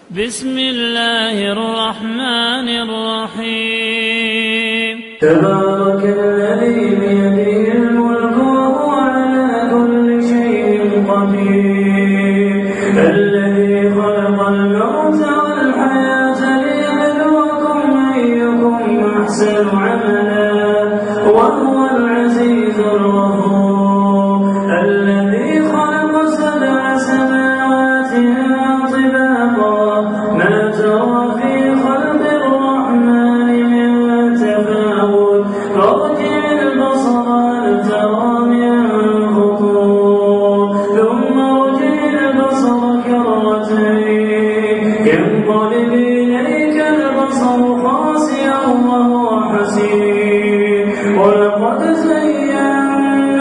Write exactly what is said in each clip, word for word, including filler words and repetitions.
بسم الله الرحمن الرحيم. تبارك الذي بيده الملك وهو على كل شيء قدير، الذي خلق الموت والحياة ليبلوكم أيكم أحسن عملا وهو العزيز الغفور، الذي خلق سبع سماوات طباقا ما ترى في خلق الرحمن من تفاوت، فارجع البصر هل ترى من فطور، ثم ارجع البصر كرتين ينقلب إليك البصر خاسئا وهو حسير، ولقد زينا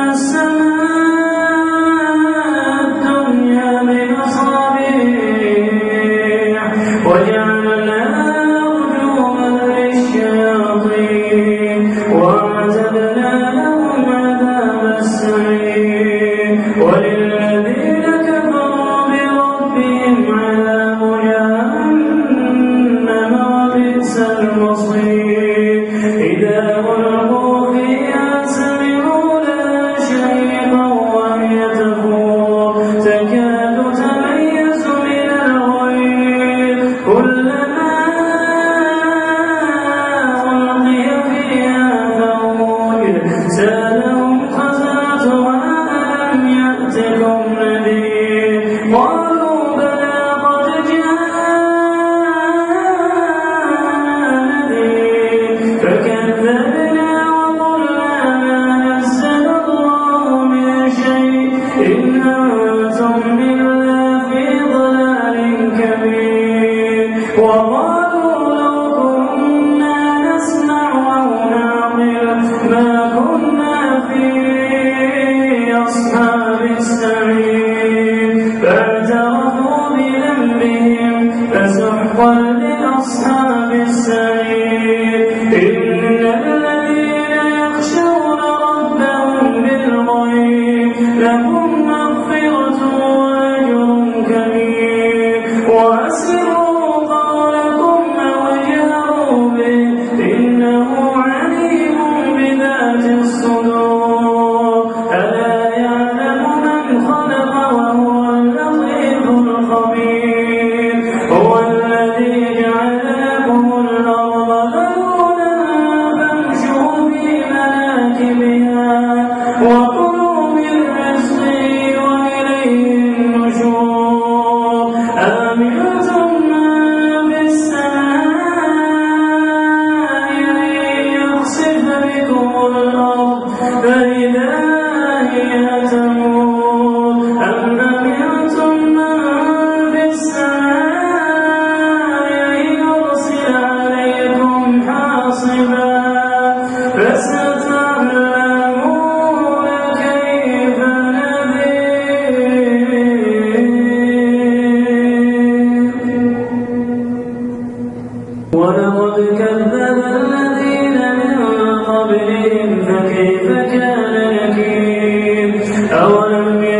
السماء الدنيا بمصابيح وجعلناها رجوما للشياطين وأعتدنا لهم عذاب السعير، وللذين كفروا بربهم عذاب جهنم وبئس المصير. إذا ألقوا فيها سمعوا لها شهيقا وهي تفور تكاد تميز من الغيظ، كلما ألقي فيها فوج سألهم خزنتها ألم يأتكم نذير، قالوا بلى قد جاءنا نذير فكذبنا وقلنا ما نزل الله من شيء إن أنتم إلا في ضلال كبير، وقالوا لو كنا نسمع أو نعقل ما كنا في أصحاب السعير، فاعترفوا بذنبهم فسحقا لأصحاب السعير. إن الذين يخشون ربهم بالغيب لهم مغفرة وأجر كبير، وأسروا قولكم أو اجهروا به إنه عليم بذات الصدور، ألا يعلم من خلق وهو اللطيف الخبير. هو الذي جعل لكم الأرض ذلولا فامشوا في مناكبها وكلوا من رزقه وإليه النشور. أأمنتم من في السماء أن يخسف بكم الأرض فإذا هي تمور، أم أمنتم من في السماء أن يرسل عليكم حاصبا فستعلمون كيف نذير. ولقد كذب الذين من قبلهم فكيف كان نكير. أولم